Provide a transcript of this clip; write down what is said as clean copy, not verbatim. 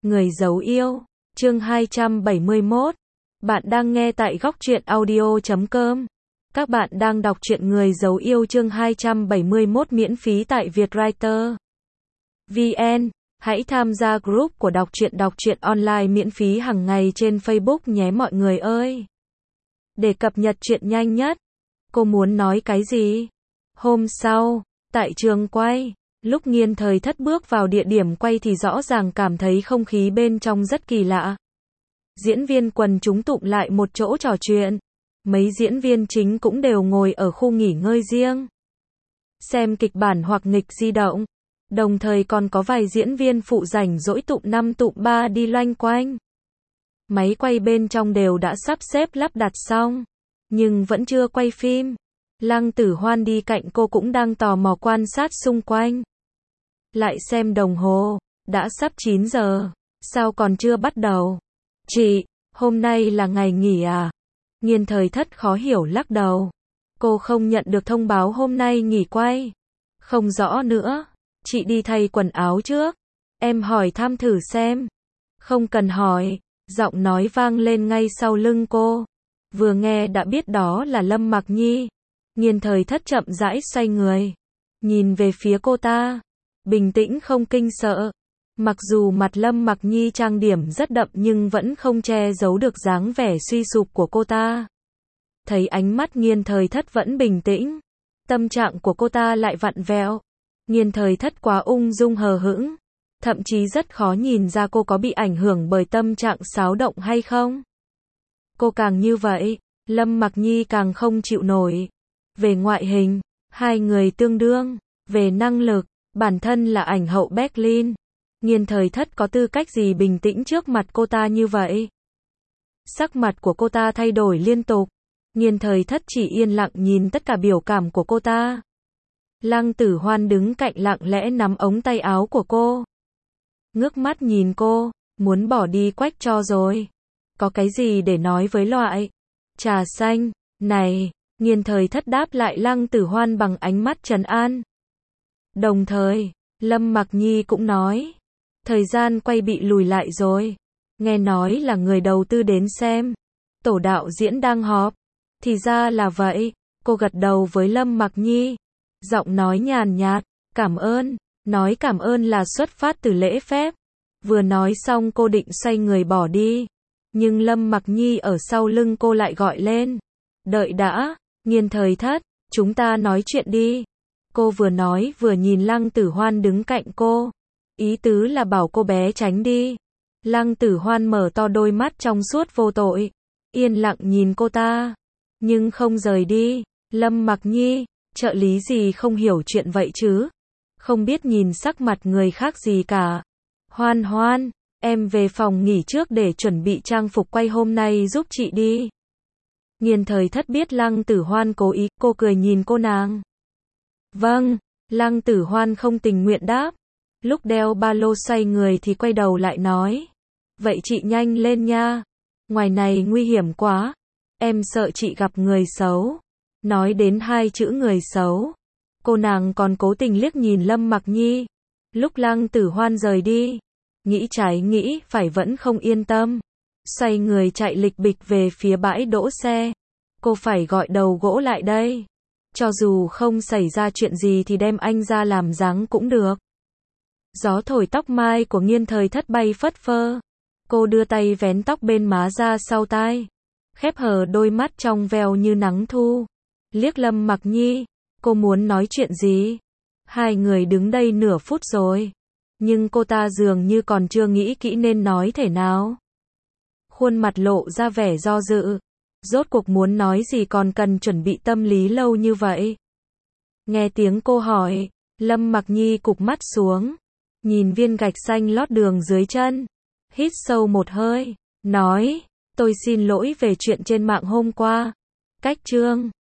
Người giấu yêu, chương 271. Bạn đang nghe tại góc truyện audio.com. Các bạn đang đọc truyện Người giấu yêu chương 271 miễn phí tại Vietwriter VN. Hãy tham gia group của đọc truyện online miễn phí hàng ngày trên Facebook nhé mọi người ơi. Để cập nhật truyện nhanh nhất. Cô muốn nói cái gì? Hôm sau, tại trường quay, lúc Nghiên Thời Thất bước vào địa điểm quay thì rõ ràng cảm thấy không khí bên trong rất kỳ lạ. Diễn viên quần chúng tụm lại một chỗ trò chuyện. Mấy diễn viên chính cũng đều ngồi ở khu nghỉ ngơi riêng, xem kịch bản hoặc nghịch di động. Đồng thời còn có vài diễn viên phụ rảnh rỗi tụm 5 tụm 3 đi loanh quanh. Máy quay bên trong đều đã sắp xếp lắp đặt xong, nhưng vẫn chưa quay phim. Lăng Tử Hoan đi cạnh cô cũng đang tò mò quan sát xung quanh. Lại xem đồng hồ, đã sắp 9 giờ, sao còn chưa bắt đầu? Chị, hôm nay là ngày nghỉ à? Nghiên Thời Thất khó hiểu lắc đầu. Cô không nhận được thông báo hôm nay nghỉ quay. Không rõ nữa, chị đi thay quần áo trước. Em hỏi thăm thử xem. Không cần hỏi, giọng nói vang lên ngay sau lưng cô. Vừa nghe đã biết đó là Lâm Mặc Nhi. Nghiên Thời Thất chậm rãi xoay người, nhìn về phía cô ta, bình tĩnh không kinh sợ. Mặc dù mặt Lâm Mặc Nhi trang điểm rất đậm nhưng vẫn không che giấu được dáng vẻ suy sụp của cô ta. Thấy ánh mắt Nghiên Thời Thất vẫn bình tĩnh, tâm trạng của cô ta lại vặn vẹo. Nghiên Thời Thất quá ung dung hờ hững, thậm chí rất khó nhìn ra cô có bị ảnh hưởng bởi tâm trạng xáo động hay không. Cô càng như vậy, Lâm Mặc Nhi càng không chịu nổi. Về ngoại hình, hai người tương đương. Về năng lực, bản thân là ảnh hậu Berlin. Nghiên Thời Thất có tư cách gì bình tĩnh trước mặt cô ta như vậy? Sắc mặt của cô ta thay đổi liên tục. Nghiên Thời Thất chỉ yên lặng nhìn tất cả biểu cảm của cô ta. Lăng Tử Hoan đứng cạnh lặng lẽ nắm ống tay áo của cô. Ngước mắt nhìn cô, muốn bỏ đi quách cho rồi. Có cái gì để nói với loại trà xanh này? Nghiên Thời Thất đáp lại Lăng Tử Hoan bằng ánh mắt trấn an. Đồng thời, Lâm Mặc Nhi cũng nói, thời gian quay bị lùi lại rồi. Nghe nói là người đầu tư đến xem. Tổ đạo diễn đang họp. Thì ra là vậy. Cô gật đầu với Lâm Mặc Nhi. Giọng nói nhàn nhạt, cảm ơn. Nói cảm ơn là xuất phát từ lễ phép. Vừa nói xong cô định xoay người bỏ đi. Nhưng Lâm Mặc Nhi ở sau lưng cô lại gọi lên. Đợi đã, Nghiên Thời Thất, chúng ta nói chuyện đi. Cô vừa nói vừa nhìn Lăng Tử Hoan đứng cạnh cô. Ý tứ là bảo cô bé tránh đi. Lăng Tử Hoan mở to đôi mắt trong suốt vô tội, yên lặng nhìn cô ta, nhưng không rời đi. Lâm Mặc Nhi, trợ lý gì không hiểu chuyện vậy chứ? Không biết nhìn sắc mặt người khác gì cả. Hoan Hoan, em về phòng nghỉ trước để chuẩn bị trang phục quay hôm nay giúp chị đi. Nghiên Thời Thất biết Lăng Tử Hoan cố ý, cô cười nhìn cô nàng. Vâng, Lăng Tử Hoan không tình nguyện đáp. Lúc đeo ba lô xoay người thì quay đầu lại nói. Vậy chị nhanh lên nha. Ngoài này nguy hiểm quá. Em sợ chị gặp người xấu. Nói đến hai chữ người xấu, cô nàng còn cố tình liếc nhìn Lâm Mặc Nhi. Lúc Lăng Tử Hoan rời đi, nghĩ trái nghĩ phải vẫn không yên tâm. Xoay người chạy lịch bịch về phía bãi đỗ xe. Cô phải gọi đầu gỗ lại đây. Cho dù không xảy ra chuyện gì thì đem anh ra làm dáng cũng được. Gió thổi tóc mai của Nghiên Thời Thất bay phất phơ. Cô đưa tay vén tóc bên má ra sau tai, khép hờ đôi mắt trong veo như nắng thu. Liếc Lâm Mặc Nhi, cô muốn nói chuyện gì? Hai người đứng đây nửa phút rồi, nhưng cô ta dường như còn chưa nghĩ kỹ nên nói thế nào. Khuôn mặt lộ ra vẻ do dự. Rốt cuộc muốn nói gì còn cần chuẩn bị tâm lý lâu như vậy? Nghe tiếng cô hỏi, Lâm Mặc Nhi cụp mắt xuống, nhìn viên gạch xanh lót đường dưới chân, hít sâu một hơi, nói, tôi xin lỗi về chuyện trên mạng hôm qua. Cách chương